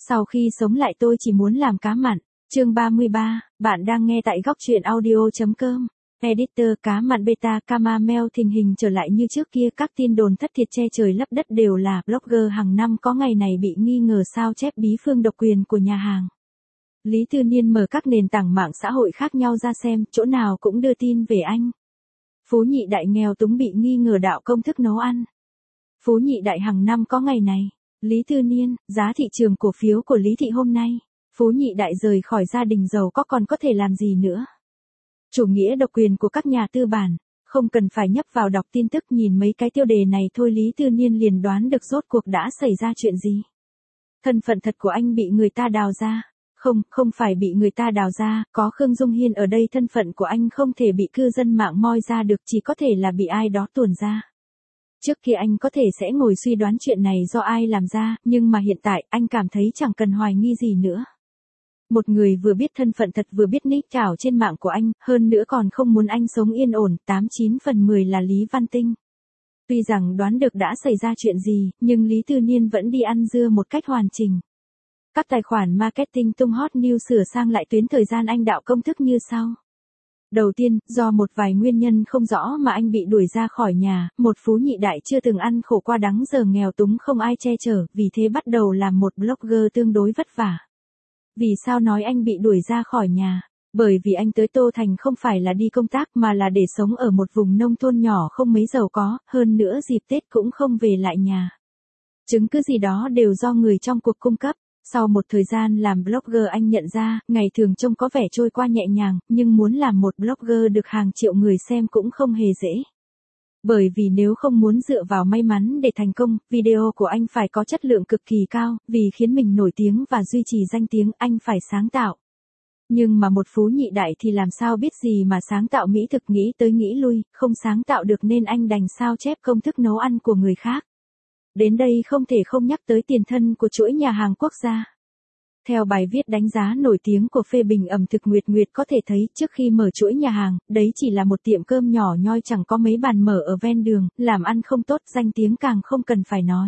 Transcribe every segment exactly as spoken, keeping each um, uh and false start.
Sau khi sống lại tôi chỉ muốn làm cá mặn. Chương ba mươi ba, bạn đang nghe tại góc truyện audio.com. Editor cá mặn beta Camamel tình hình trở lại như trước kia, các tin đồn thất thiệt che trời lấp đất đều là blogger hàng năm có ngày này bị nghi ngờ sao chép bí phương độc quyền của nhà hàng. Lý Tư Niên mở các nền tảng mạng xã hội khác nhau ra xem, chỗ nào cũng đưa tin về anh. Phú nhị đại nghèo túng bị nghi ngờ đạo công thức nấu ăn. Phú nhị đại hàng năm có ngày này. Lý Tư Niên, giá thị trường cổ phiếu của Lý Thị hôm nay. Phú nhị đại rời khỏi gia đình giàu có còn có thể làm gì nữa. Chủ nghĩa độc quyền của các nhà tư bản. Không cần phải nhấp vào đọc tin tức, nhìn mấy cái tiêu đề này thôi Lý Tư Niên liền đoán được rốt cuộc đã xảy ra chuyện gì. Thân phận thật của anh bị người ta đào ra. Không, không phải bị người ta đào ra, có Khương Dung Hiên ở đây, thân phận của anh không thể bị cư dân mạng moi ra được, chỉ có thể là bị ai đó tuồn ra. Trước kia anh có thể sẽ ngồi suy đoán chuyện này do ai làm ra, nhưng mà hiện tại anh cảm thấy chẳng cần hoài nghi gì nữa. Một người vừa biết thân phận thật vừa biết nick ảo trên mạng của anh, hơn nữa còn không muốn anh sống yên ổn, tám chín phần mười là Lý Văn Tinh. Tuy rằng đoán được đã xảy ra chuyện gì, nhưng Lý Tư Niên vẫn đi ăn dưa một cách hoàn chỉnh. Các tài khoản marketing tung hot news sửa sang lại tuyến thời gian anh đạo công thức như sau. Đầu tiên, do một vài nguyên nhân không rõ mà anh bị đuổi ra khỏi nhà, một phú nhị đại chưa từng ăn khổ qua đắng, giờ nghèo túng không ai che chở, vì thế bắt đầu làm một blogger tương đối vất vả. Vì sao nói anh bị đuổi ra khỏi nhà? Bởi vì anh tới Tô Thành không phải là đi công tác mà là để sống ở một vùng nông thôn nhỏ không mấy giàu có, hơn nữa dịp Tết cũng không về lại nhà. Chứng cứ gì đó đều do người trong cuộc cung cấp. Sau một thời gian làm blogger anh nhận ra, ngày thường trông có vẻ trôi qua nhẹ nhàng, nhưng muốn làm một blogger được hàng triệu người xem cũng không hề dễ. Bởi vì nếu không muốn dựa vào may mắn để thành công, video của anh phải có chất lượng cực kỳ cao, vì khiến mình nổi tiếng và duy trì danh tiếng anh phải sáng tạo. Nhưng mà một phú nhị đại thì làm sao biết gì mà sáng tạo mỹ thực, nghĩ tới nghĩ lui, không sáng tạo được nên anh đành sao chép công thức nấu ăn của người khác. Đến đây không thể không nhắc tới tiền thân của chuỗi nhà hàng quốc gia. Theo bài viết đánh giá nổi tiếng của phê bình ẩm thực Nguyệt Nguyệt có thể thấy, trước khi mở chuỗi nhà hàng, đấy chỉ là một tiệm cơm nhỏ nhoi chẳng có mấy bàn mở ở ven đường, làm ăn không tốt, danh tiếng càng không cần phải nói.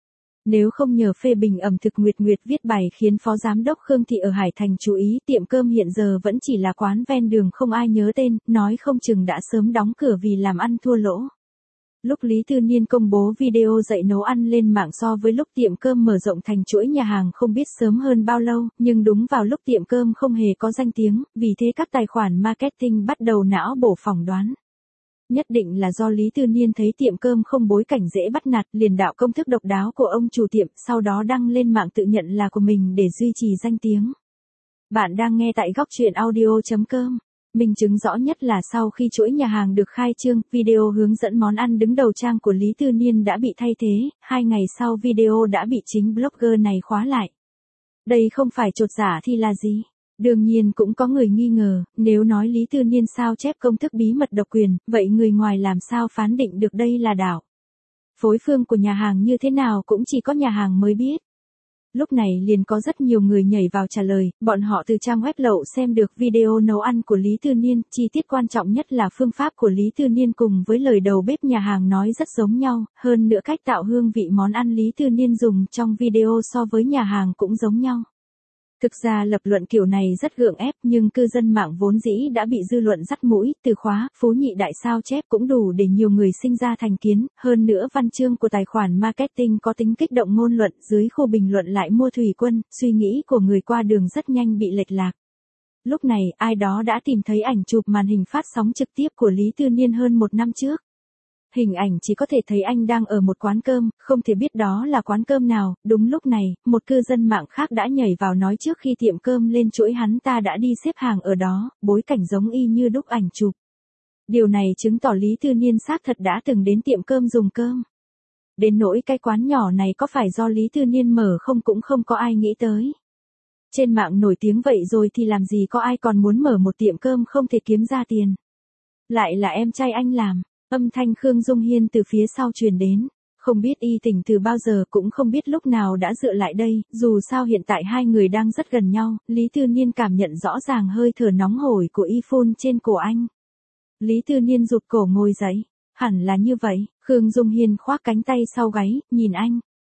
Nếu không nhờ phê bình ẩm thực Nguyệt Nguyệt viết bài khiến Phó Giám đốc Khương Thị ở Hải Thành chú ý, tiệm cơm hiện giờ vẫn chỉ là quán ven đường không ai nhớ tên, nói không chừng đã sớm đóng cửa vì làm ăn thua lỗ. Lúc Lý Tư Niên công bố video dạy nấu ăn lên mạng so với lúc tiệm cơm mở rộng thành chuỗi nhà hàng không biết sớm hơn bao lâu, nhưng đúng vào lúc tiệm cơm không hề có danh tiếng, vì thế các tài khoản marketing bắt đầu não bổ phỏng đoán. Nhất định là do Lý Tư Niên thấy tiệm cơm không bối cảnh dễ bắt nạt, liền đạo công thức độc đáo của ông chủ tiệm, sau đó đăng lên mạng tự nhận là của mình để duy trì danh tiếng. Bạn đang nghe tại góc truyện audio.com. Minh chứng rõ nhất là sau khi chuỗi nhà hàng được khai trương, video hướng dẫn món ăn đứng đầu trang của Lý Tư Niên đã bị thay thế, hai ngày sau video đã bị chính blogger này khóa lại. Đây không phải chột giả thì là gì? Đương nhiên cũng có người nghi ngờ, nếu nói Lý Tư Niên sao chép công thức bí mật độc quyền, vậy người ngoài làm sao phán định được đây là đạo. Phối phương của nhà hàng như thế nào cũng chỉ có nhà hàng mới biết. Lúc này liền có rất nhiều người nhảy vào trả lời, bọn họ từ trang web lậu xem được video nấu ăn của Lý Tư Niên, chi tiết quan trọng nhất là phương pháp của Lý Tư Niên cùng với lời đầu bếp nhà hàng nói rất giống nhau, hơn nữa cách tạo hương vị món ăn Lý Tư Niên dùng trong video so với nhà hàng cũng giống nhau. Thực ra lập luận kiểu này rất gượng ép, nhưng cư dân mạng vốn dĩ đã bị dư luận dắt mũi, từ khóa, phú nhị đại sao chép cũng đủ để nhiều người sinh ra thành kiến, hơn nữa văn chương của tài khoản marketing có tính kích động ngôn luận, dưới khu bình luận lại mua thủy quân, suy nghĩ của người qua đường rất nhanh bị lệch lạc. Lúc này, ai đó đã tìm thấy ảnh chụp màn hình phát sóng trực tiếp của Lý Tư Niên hơn một năm trước. Hình ảnh chỉ có thể thấy anh đang ở một quán cơm, không thể biết đó là quán cơm nào. Đúng lúc này, một cư dân mạng khác đã nhảy vào nói trước khi tiệm cơm lên chuỗi hắn ta đã đi xếp hàng ở đó, bối cảnh giống y như đúc ảnh chụp. Điều này chứng tỏ Lý Tư Niên xác thật đã từng đến tiệm cơm dùng cơm. Đến nỗi cái quán nhỏ này có phải do Lý Tư Niên mở không cũng không có ai nghĩ tới. Trên mạng nổi tiếng vậy rồi thì làm gì có ai còn muốn mở một tiệm cơm không thể kiếm ra tiền. Lại là em trai anh làm. Âm thanh Khương Dung Hiên từ phía sau truyền đến, không biết y tỉnh từ bao giờ cũng không biết lúc nào đã dựa lại đây, dù sao hiện tại hai người đang rất gần nhau, Lý Tư Niên cảm nhận rõ ràng hơi thở nóng hổi của y phun trên cổ anh. Lý Tư Niên rụt cổ ngồi dậy, hẳn là như vậy, Khương Dung Hiên khoác cánh tay sau gáy, nhìn anh,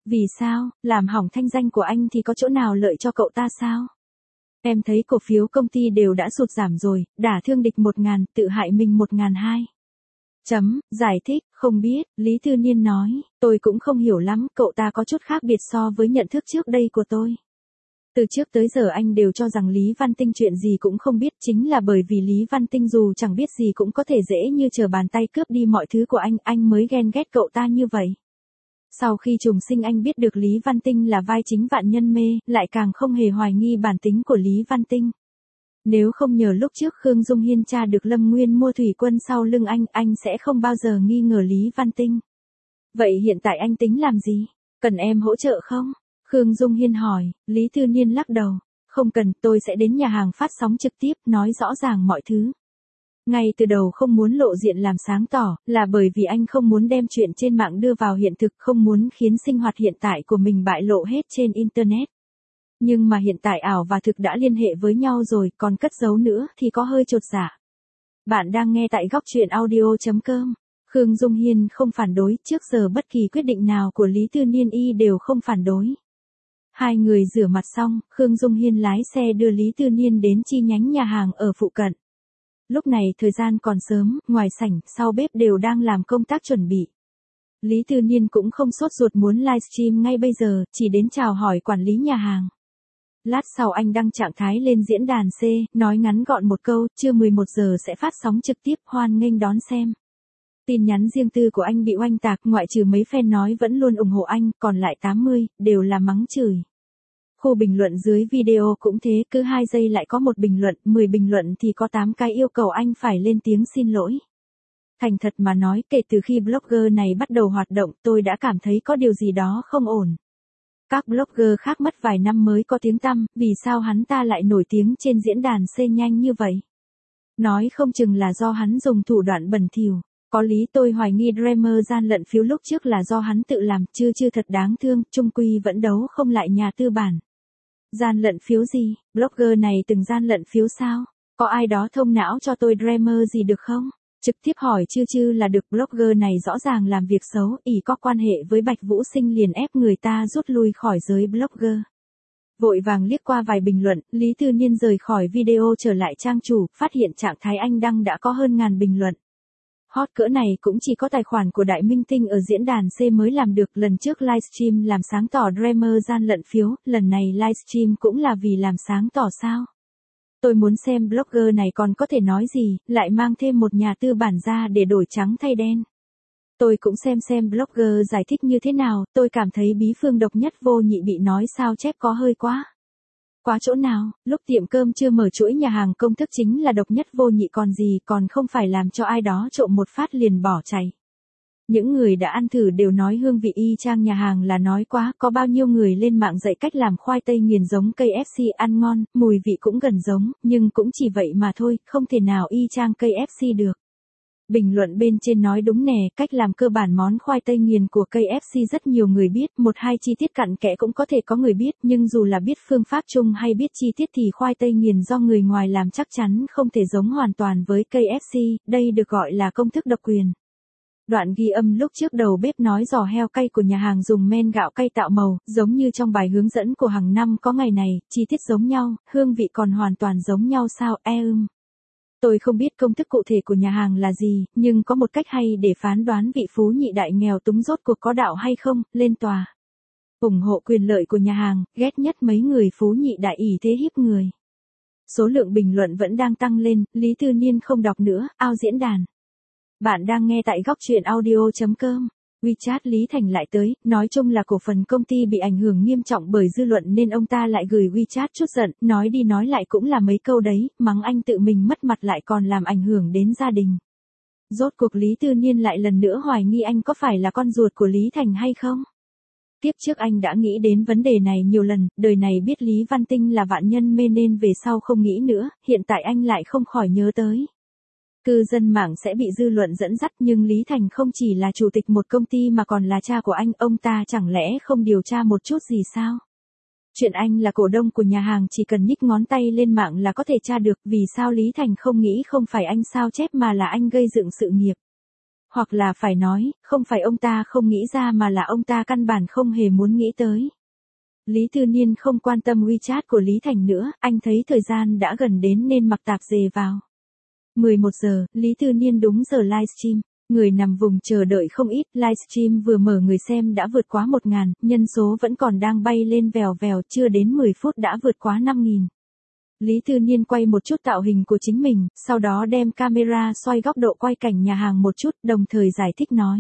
Vì sao, làm hỏng thanh danh của anh thì có chỗ nào lợi cho cậu ta sao? Em thấy cổ phiếu công ty đều đã sụt giảm rồi, đả thương địch một ngàn, tự hại mình một ngàn hai. Chấm, giải thích, không biết, Lý Tư Niên nói, tôi cũng không hiểu lắm, cậu ta có chút khác biệt so với nhận thức trước đây của tôi. Từ trước tới giờ anh đều cho rằng Lý Văn Tinh chuyện gì cũng không biết, chính là bởi vì Lý Văn Tinh dù chẳng biết gì cũng có thể dễ như trở bàn tay cướp đi mọi thứ của anh, anh mới ghen ghét cậu ta như vậy. Sau khi trùng sinh anh biết được Lý Văn Tinh là vai chính vạn nhân mê, lại càng không hề hoài nghi bản tính của Lý Văn Tinh. Nếu không nhờ lúc trước Khương Dung Hiên tra được Lâm Nguyên mua thủy quân sau lưng anh, anh sẽ không bao giờ nghi ngờ Lý Văn Tinh. Vậy hiện tại anh tính làm gì? Cần em hỗ trợ không? Khương Dung Hiên hỏi, Lý Tư Niên lắc đầu. Không cần, tôi sẽ đến nhà hàng phát sóng trực tiếp, nói rõ ràng mọi thứ. Ngay từ đầu không muốn lộ diện làm sáng tỏ, là bởi vì anh không muốn đem chuyện trên mạng đưa vào hiện thực, không muốn khiến sinh hoạt hiện tại của mình bại lộ hết trên Internet. Nhưng mà hiện tại ảo và thực đã liên hệ với nhau rồi, còn cất giấu nữa thì có hơi chột dạ. Bạn đang nghe tại góc truyện audio chấm com. Khương Dung Hiên không phản đối, trước giờ bất kỳ quyết định nào của Lý Tư Niên y đều không phản đối. Hai người rửa mặt xong, Khương Dung Hiên lái xe đưa Lý Tư Niên đến chi nhánh nhà hàng ở phụ cận. Lúc này thời gian còn sớm, ngoài sảnh, sau bếp đều đang làm công tác chuẩn bị. Lý Tư Niên cũng không sốt ruột muốn livestream ngay bây giờ, chỉ đến chào hỏi quản lý nhà hàng. Lát sau anh đăng trạng thái lên diễn đàn C, nói ngắn gọn một câu, trưa mười một giờ sẽ phát sóng trực tiếp, hoan nghênh đón xem. Tin nhắn riêng tư của anh bị oanh tạc, ngoại trừ mấy fan nói vẫn luôn ủng hộ anh, còn lại tám mươi, đều là mắng chửi. Khu bình luận dưới video cũng thế, cứ hai giây lại có một bình luận, mười bình luận thì có tám cái yêu cầu anh phải lên tiếng xin lỗi. Thành thật mà nói, kể từ khi blogger này bắt đầu hoạt động, tôi đã cảm thấy có điều gì đó không ổn. Các blogger khác mất vài năm mới có tiếng tăm, vì sao hắn ta lại nổi tiếng trên diễn đàn C nhanh như vậy? Nói không chừng là do hắn dùng thủ đoạn bẩn thỉu. Có lý tôi hoài nghi Dreamer gian lận phiếu lúc trước là do hắn tự làm, chưa chưa thật đáng thương, chung quy vẫn đấu không lại nhà tư bản. Gian lận phiếu gì? Blogger này từng gian lận phiếu sao? Có ai đó thông não cho tôi Dreamer gì được không? Trực tiếp hỏi chư chư là được. Blogger này rõ ràng làm việc xấu, ỷ có quan hệ với Bạch Vũ Sinh liền ép người ta rút lui khỏi giới blogger. Vội vàng liếc qua vài bình luận, Lý Tư Niên rời khỏi video trở lại trang chủ, phát hiện trạng thái anh đăng đã có hơn ngàn bình luận. Hot cỡ này cũng chỉ có tài khoản của Đại Minh Tinh ở diễn đàn C mới làm được, lần trước livestream làm sáng tỏ Dreamer gian lận phiếu, lần này livestream cũng là vì làm sáng tỏ sao? Tôi muốn xem blogger này còn có thể nói gì, lại mang thêm một nhà tư bản ra để đổi trắng thay đen. Tôi cũng xem xem blogger giải thích như thế nào, tôi cảm thấy bí phương độc nhất vô nhị bị nói sao chép có hơi quá. Quá chỗ nào, lúc tiệm cơm chưa mở chuỗi nhà hàng công thức chính là độc nhất vô nhị còn gì, còn không phải làm cho ai đó trộm một phát liền bỏ chạy. Những người đã ăn thử đều nói hương vị y chang nhà hàng là nói quá, có bao nhiêu người lên mạng dạy cách làm khoai tây nghiền giống ca ép xê ăn ngon, mùi vị cũng gần giống, nhưng cũng chỉ vậy mà thôi, không thể nào y chang ca ép xê được. Bình luận bên trên nói đúng nè, cách làm cơ bản món khoai tây nghiền của ca ép xê rất nhiều người biết, một hai chi tiết cặn kẽ cũng có thể có người biết, nhưng dù là biết phương pháp chung hay biết chi tiết thì khoai tây nghiền do người ngoài làm chắc chắn không thể giống hoàn toàn với ca ép xê, đây được gọi là công thức độc quyền. Đoạn ghi âm lúc trước đầu bếp nói giò heo cay của nhà hàng dùng men gạo cay tạo màu, giống như trong bài hướng dẫn của hàng năm có ngày này, chi tiết giống nhau, hương vị còn hoàn toàn giống nhau sao, e ưm. Tôi không biết công thức cụ thể của nhà hàng là gì, nhưng có một cách hay để phán đoán vị phú nhị đại nghèo túng rốt cuộc có đạo hay không, lên tòa. Ủng hộ quyền lợi của nhà hàng, ghét nhất mấy người phú nhị đại ỷ thế hiếp người. Số lượng bình luận vẫn đang tăng lên, Lý Tư Niên không đọc nữa, ao diễn đàn. Bạn đang nghe tại góc truyện audio chấm com. WeChat Lý Thành lại tới, nói chung là cổ phần công ty bị ảnh hưởng nghiêm trọng bởi dư luận nên ông ta lại gửi WeChat chút giận, nói đi nói lại cũng là mấy câu đấy, mắng anh tự mình mất mặt lại còn làm ảnh hưởng đến gia đình. Rốt cuộc Lý Tư Niên lại lần nữa hoài nghi anh có phải là con ruột của Lý Thành hay không? Tiếp trước anh đã nghĩ đến vấn đề này nhiều lần, đời này biết Lý Văn Tinh là vạn nhân mê nên về sau không nghĩ nữa, hiện tại anh lại không khỏi nhớ tới. Cư dân mạng sẽ bị dư luận dẫn dắt nhưng Lý Thành không chỉ là chủ tịch một công ty mà còn là cha của anh, ông ta chẳng lẽ không điều tra một chút gì sao? Chuyện anh là cổ đông của nhà hàng chỉ cần nhích ngón tay lên mạng là có thể tra được, vì sao Lý Thành không nghĩ không phải anh sao chép mà là anh gây dựng sự nghiệp? Hoặc là phải nói, không phải ông ta không nghĩ ra mà là ông ta căn bản không hề muốn nghĩ tới. Lý Tư Niên không quan tâm WeChat của Lý Thành nữa, anh thấy thời gian đã gần đến nên mặc tạp dề vào. mười một giờ, Lý Tư Niên đúng giờ livestream. Người nằm vùng chờ đợi không ít, livestream vừa mở người xem đã vượt quá một ngàn, nhân số vẫn còn đang bay lên vèo vèo, chưa đến mười phút đã vượt quá năm nghìn. Lý Tư Niên quay một chút tạo hình của chính mình, sau đó đem camera xoay góc độ quay cảnh nhà hàng một chút, đồng thời giải thích nói.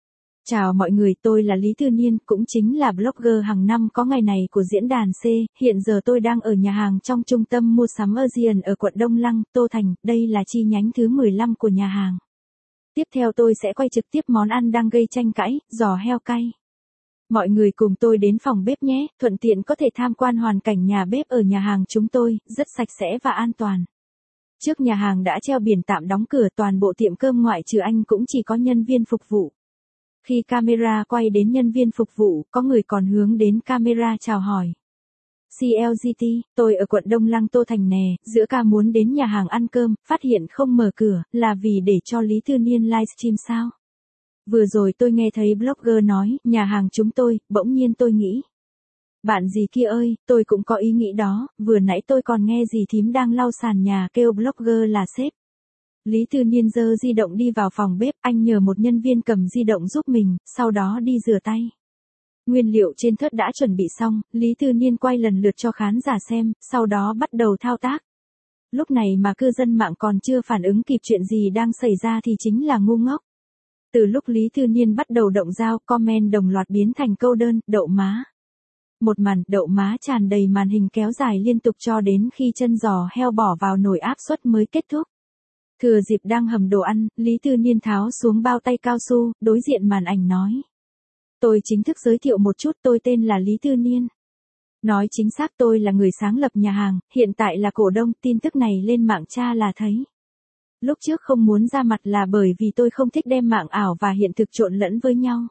Chào mọi người, tôi là Lý Tư Niên, cũng chính là blogger hàng năm có ngày này của diễn đàn C, hiện giờ tôi đang ở nhà hàng trong trung tâm mua sắm Asian ở quận Đông Lăng, Tô Thành, đây là chi nhánh thứ mười lăm của nhà hàng. Tiếp theo tôi sẽ quay trực tiếp món ăn đang gây tranh cãi, giò heo cay. Mọi người cùng tôi đến phòng bếp nhé, thuận tiện có thể tham quan hoàn cảnh nhà bếp ở nhà hàng chúng tôi, rất sạch sẽ và an toàn. Trước nhà hàng đã treo biển tạm đóng cửa, toàn bộ tiệm cơm ngoại trừ anh cũng chỉ có nhân viên phục vụ. Khi camera quay đến nhân viên phục vụ, có người còn hướng đến camera chào hỏi. xê lờ giê tê, tôi ở quận Đông Lăng Tô Thành nè, giữa ca muốn đến nhà hàng ăn cơm, phát hiện không mở cửa, là vì để cho Lý Tư Niên livestream sao? Vừa rồi tôi nghe thấy blogger nói, nhà hàng chúng tôi, bỗng nhiên tôi nghĩ. Bạn gì kia ơi, tôi cũng có ý nghĩ đó, vừa nãy tôi còn nghe dì thím đang lau sàn nhà kêu blogger là sếp. Lý Tư Niên giơ di động đi vào phòng bếp, anh nhờ một nhân viên cầm di động giúp mình, sau đó đi rửa tay. Nguyên liệu trên thớt đã chuẩn bị xong, Lý Tư Niên quay lần lượt cho khán giả xem, sau đó bắt đầu thao tác. Lúc này mà cư dân mạng còn chưa phản ứng kịp chuyện gì đang xảy ra thì chính là ngu ngốc. Từ lúc Lý Tư Niên bắt đầu động dao, comment đồng loạt biến thành câu đơn, đậu má. Một màn, đậu má tràn đầy màn hình kéo dài liên tục cho đến khi chân giò heo bỏ vào nồi áp suất mới kết thúc. Thừa dịp đang hầm đồ ăn, Lý Tư Niên tháo xuống bao tay cao su, đối diện màn ảnh nói. Tôi chính thức giới thiệu một chút, tôi tên là Lý Tư Niên. Nói chính xác tôi là người sáng lập nhà hàng, hiện tại là cổ đông, tin tức này lên mạng cha là thấy. Lúc trước không muốn ra mặt là bởi vì tôi không thích đem mạng ảo và hiện thực trộn lẫn với nhau.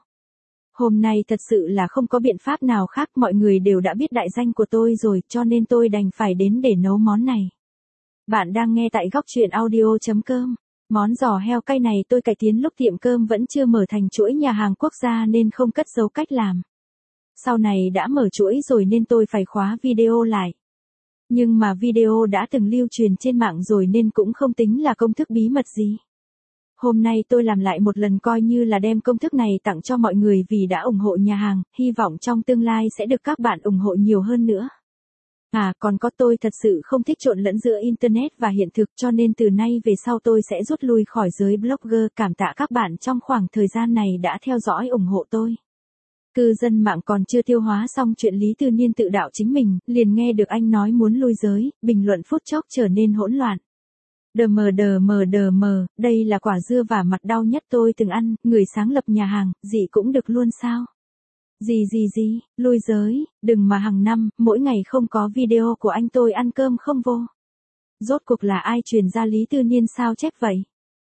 Hôm nay thật sự là không có biện pháp nào khác, mọi người đều đã biết đại danh của tôi rồi, cho nên tôi đành phải đến để nấu món này. Bạn đang nghe tại góc truyện audio chấm com. Món giò heo cay này tôi cải tiến lúc tiệm cơm vẫn chưa mở thành chuỗi nhà hàng quốc gia nên không cất giấu cách làm. Sau này đã mở chuỗi rồi nên tôi phải khóa video lại. Nhưng mà video đã từng lưu truyền trên mạng rồi nên cũng không tính là công thức bí mật gì. Hôm nay tôi làm lại một lần coi như là đem công thức này tặng cho mọi người vì đã ủng hộ nhà hàng, hy vọng trong tương lai sẽ được các bạn ủng hộ nhiều hơn nữa. À, còn có tôi thật sự không thích trộn lẫn giữa Internet và hiện thực cho nên từ nay về sau tôi sẽ rút lui khỏi giới blogger. Cảm tạ các bạn trong khoảng thời gian này đã theo dõi ủng hộ tôi. Cư dân mạng còn chưa tiêu hóa xong chuyện Lý Tư Niên tự đạo chính mình, liền nghe được anh nói muốn lui giới, bình luận phút chốc trở nên hỗn loạn. Đờ mờ đờ mờ đờ mờ, đây là quả dưa vả mặt đau nhất tôi từng ăn, người sáng lập nhà hàng, gì cũng được luôn sao? Gì gì gì, lui giới, đừng mà hàng năm, mỗi ngày không có video của anh tôi ăn cơm không vô. Rốt cuộc là ai truyền ra Lý Tư Niên sao chép vậy?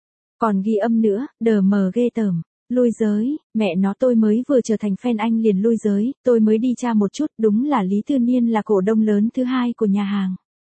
Còn ghi âm nữa, đờ mờ ghê tởm. Lui giới, mẹ nó tôi mới vừa trở thành fan anh liền lui giới, tôi mới đi tra một chút, đúng là Lý Tư Niên là cổ đông lớn thứ hai của nhà hàng.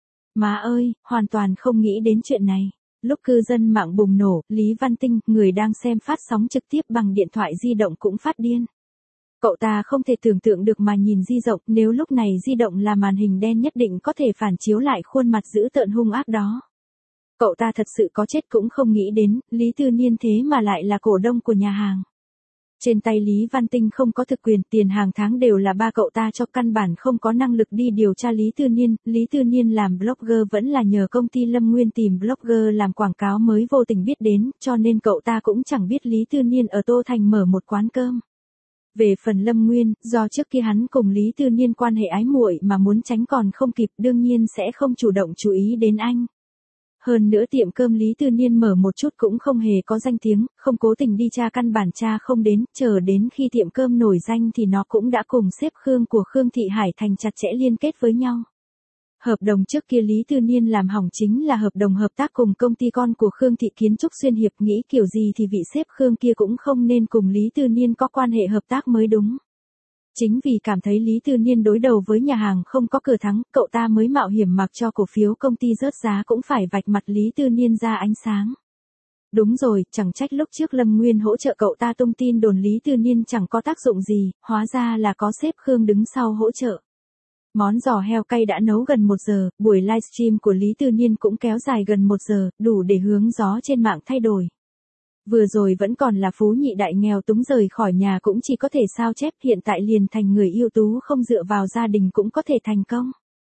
Má ơi, hoàn toàn không nghĩ đến chuyện này. Lúc cư dân mạng bùng nổ, Lý Văn Tinh, người đang xem phát sóng trực tiếp bằng điện thoại di động cũng phát điên. Cậu ta không thể tưởng tượng được mà nhìn di động, nếu lúc này di động là màn hình đen nhất định có thể phản chiếu lại khuôn mặt dữ tợn hung ác đó. Cậu ta thật sự có chết cũng không nghĩ đến, Lý Tư Niên thế mà lại là cổ đông của nhà hàng. Trên tay Lý Văn Tinh không có thực quyền, tiền hàng tháng đều là ba cậu ta cho, căn bản không có năng lực đi điều tra Lý Tư Niên. Lý Tư Niên làm blogger vẫn là nhờ công ty Lâm Nguyên tìm blogger làm quảng cáo mới vô tình biết đến, cho nên cậu ta cũng chẳng biết Lý Tư Niên ở Tô Thành mở một quán cơm. Về phần Lâm Nguyên, do trước kia hắn cùng Lý Tư Niên quan hệ ái muội mà muốn tránh còn không kịp, đương nhiên sẽ không chủ động chú ý đến anh. Hơn nữa tiệm cơm Lý Tư Niên mở một chút cũng không hề có danh tiếng, không cố tình đi tra căn bản tra không đến, chờ đến khi tiệm cơm nổi danh thì nó cũng đã cùng sếp Khương của Khương Thị Hải Thành chặt chẽ liên kết với nhau. Hợp đồng trước kia Lý Tư Niên làm hỏng chính là hợp đồng hợp tác cùng công ty con của Khương Thị Kiến Trúc Xuyên Hiệp, nghĩ kiểu gì thì vị sếp Khương kia cũng không nên cùng Lý Tư Niên có quan hệ hợp tác mới đúng. Chính vì cảm thấy Lý Tư Niên đối đầu với nhà hàng không có cửa thắng, cậu ta mới mạo hiểm mặc cho cổ phiếu công ty rớt giá cũng phải vạch mặt Lý Tư Niên ra ánh sáng. Đúng rồi, chẳng trách lúc trước Lâm Nguyên hỗ trợ cậu ta tung tin đồn Lý Tư Niên chẳng có tác dụng gì, hóa ra là có sếp Khương đứng sau hỗ trợ. Món giò heo cay đã nấu gần một giờ, buổi livestream của Lý Tư Niên cũng kéo dài gần một giờ, đủ để hướng gió trên mạng thay đổi. Vừa rồi vẫn còn là phú nhị đại nghèo túng rời khỏi nhà cũng chỉ có thể sao chép, hiện tại liền thành người ưu tú không dựa vào gia đình cũng có thể thành công.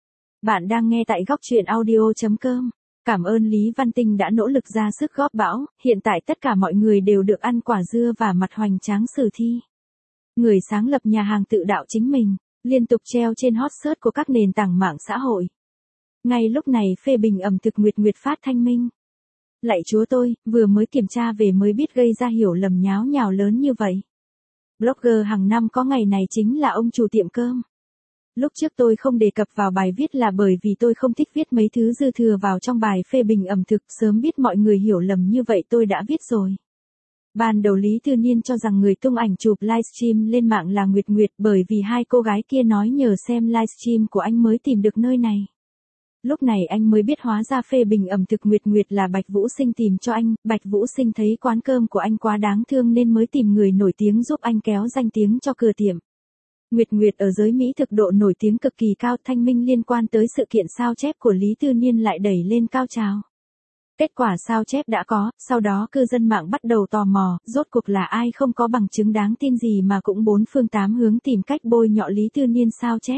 Bạn đang nghe tại góc truyện audio chấm com. Cảm ơn Lý Văn Tinh đã nỗ lực ra sức góp bão, hiện tại tất cả mọi người đều được ăn quả dưa và mặt hoành tráng sử thi. Người sáng lập nhà hàng tự đạo chính mình, liên tục treo trên hot search của các nền tảng mạng xã hội. Ngay lúc này phê bình ẩm thực Nguyệt Nguyệt phát thanh minh. Lạy chúa tôi, vừa mới kiểm tra về mới biết gây ra hiểu lầm nháo nhào lớn như vậy. Blogger hàng năm có ngày này chính là ông chủ tiệm cơm. Lúc trước tôi không đề cập vào bài viết là bởi vì tôi không thích viết mấy thứ dư thừa vào trong bài phê bình ẩm thực, sớm biết mọi người hiểu lầm như vậy tôi đã viết rồi. Ban đầu Lý Tư Niên cho rằng người tung ảnh chụp livestream lên mạng là Nguyệt Nguyệt bởi vì hai cô gái kia nói nhờ xem livestream của anh mới tìm được nơi này. Lúc này anh mới biết hóa ra phê bình ẩm thực Nguyệt Nguyệt là Bạch Vũ Sinh tìm cho anh, Bạch Vũ Sinh thấy quán cơm của anh quá đáng thương nên mới tìm người nổi tiếng giúp anh kéo danh tiếng cho cửa tiệm. Nguyệt Nguyệt ở giới Mỹ thực độ nổi tiếng cực kỳ cao, thanh minh liên quan tới sự kiện sao chép của Lý Tư Niên lại đẩy lên cao trào. Kết quả sao chép đã có, sau đó cư dân mạng bắt đầu tò mò, rốt cuộc là ai không có bằng chứng đáng tin gì mà cũng bốn phương tám hướng tìm cách bôi nhọ Lý Tư Niên sao chép.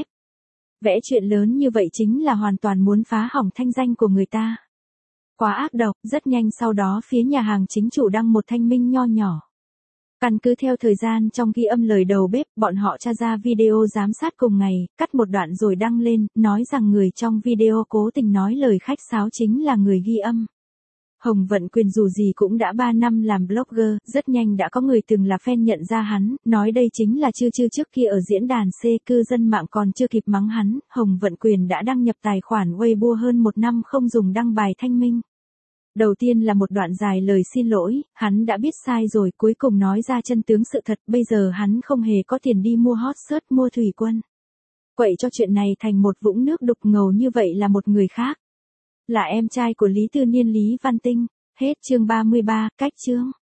Vẽ chuyện lớn như vậy chính là hoàn toàn muốn phá hỏng thanh danh của người ta. Quá ác độc, rất nhanh sau đó phía nhà hàng chính chủ đăng một thanh minh nho nhỏ. Căn cứ theo thời gian trong ghi âm lời đầu bếp, bọn họ tra ra video giám sát cùng ngày, cắt một đoạn rồi đăng lên, nói rằng người trong video cố tình nói lời khách sáo chính là người ghi âm. Hồng Vận Quyền dù gì cũng đã ba năm làm blogger, rất nhanh đã có người từng là fan nhận ra hắn, nói đây chính là Chư Chư trước kia ở diễn đàn C, cư dân mạng còn chưa kịp mắng hắn, Hồng Vận Quyền đã đăng nhập tài khoản Weibo hơn một năm không dùng đăng bài thanh minh. Đầu tiên là một đoạn dài lời xin lỗi, hắn đã biết sai rồi, cuối cùng nói ra chân tướng sự thật, bây giờ hắn không hề có tiền đi mua hot search mua thủy quân. Quậy cho chuyện này thành một vũng nước đục ngầu như vậy là một người khác. Là em trai của Lý Tư Niên Lý Văn Tinh. Hết chương ba mươi ba, cách chương.